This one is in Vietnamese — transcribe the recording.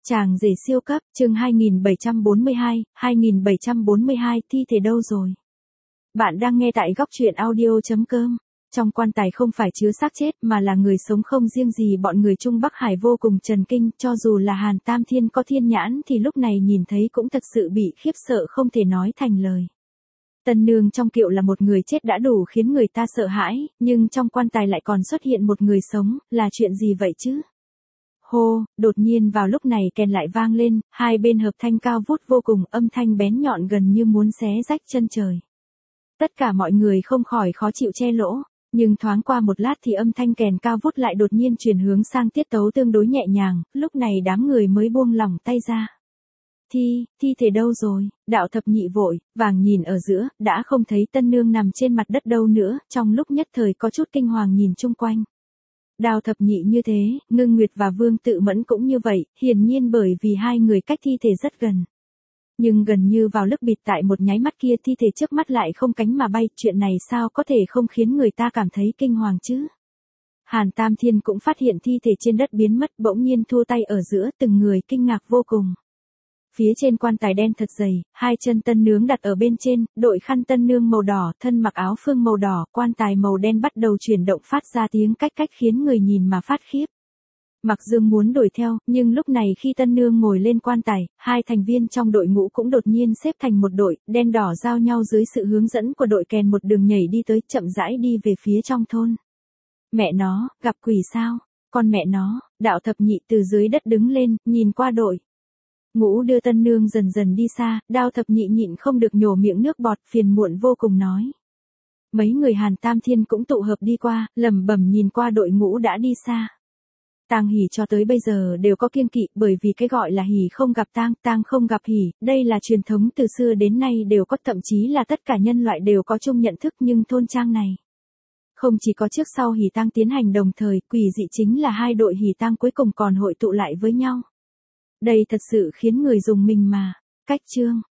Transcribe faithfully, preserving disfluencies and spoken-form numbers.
Chàng rể siêu cấp, chương hai nghìn bảy trăm bốn mươi hai, hai nghìn bảy trăm bốn mươi hai, thi thể đâu rồi? Bạn đang nghe tại góc truyện audio chấm com. Trong quan tài không phải chứa xác chết mà là người sống, không riêng gì bọn người Trung Bắc Hải vô cùng chần kinh, cho dù là Hàn Tam Thiên có thiên nhãn thì lúc này nhìn thấy cũng thật sự bị khiếp sợ không thể nói thành lời. Tân nương trong kiệu là một người chết đã đủ khiến người ta sợ hãi, nhưng trong quan tài lại còn xuất hiện một người sống, là chuyện gì vậy chứ? Hô, đột nhiên vào lúc này kèn lại vang lên, hai bên hợp thanh cao vút vô cùng, âm thanh bén nhọn gần như muốn xé rách chân trời. Tất cả mọi người không khỏi khó chịu che lỗ, nhưng thoáng qua một lát thì âm thanh kèn cao vút lại đột nhiên chuyển hướng sang tiết tấu tương đối nhẹ nhàng, lúc này đám người mới buông lỏng tay ra. Thi, thi thể đâu rồi? Đạo thập nhị vội, vàng nhìn ở giữa, đã không thấy tân nương nằm trên mặt đất đâu nữa, trong lúc nhất thời có chút kinh hoàng nhìn chung quanh. Đào thập nhị như thế, Ngưng Nguyệt và Vương Tự Mẫn cũng như vậy, hiển nhiên bởi vì hai người cách thi thể rất gần. Nhưng gần như vào lúc bịt tại một nháy mắt kia thi thể trước mắt lại không cánh mà bay, chuyện này sao có thể không khiến người ta cảm thấy kinh hoàng chứ? Hàn Tam Thiên cũng phát hiện thi thể trên đất biến mất, bỗng nhiên thua tay ở giữa, từng người kinh ngạc vô cùng. Phía trên quan tài đen thật dày, hai chân tân nương đặt ở bên trên, đội khăn tân nương màu đỏ, thân mặc áo phương màu đỏ, quan tài màu đen bắt đầu chuyển động phát ra tiếng cách cách khiến người nhìn mà phát khiếp. Mặc Dương muốn đuổi theo, nhưng lúc này khi tân nương ngồi lên quan tài, hai thành viên trong đội ngũ cũng đột nhiên xếp thành một đội, đen đỏ giao nhau dưới sự hướng dẫn của đội kèn một đường nhảy đi tới, chậm rãi đi về phía trong thôn. Mẹ nó, gặp quỷ sao? Con mẹ nó, đạo thập nhị từ dưới đất đứng lên, nhìn qua đội. Ngũ đưa tân nương dần dần đi xa, Đao thập nhị nhịn không được nhổ miệng nước bọt, phiền muộn vô cùng nói. Mấy người Hàn Tam Thiên cũng tụ hợp đi qua, lẩm bẩm nhìn qua đội ngũ đã đi xa. Tang hỉ cho tới bây giờ đều có kiêng kỵ, bởi vì cái gọi là hỉ không gặp tang, tang không gặp hỉ, đây là truyền thống từ xưa đến nay đều có, thậm chí là tất cả nhân loại đều có chung nhận thức, nhưng thôn trang này không chỉ có trước sau hỉ tang tiến hành đồng thời, quỷ dị chính là hai đội hỉ tang cuối cùng còn hội tụ lại với nhau. Đây thật sự khiến người dùng mình mà. Cách chương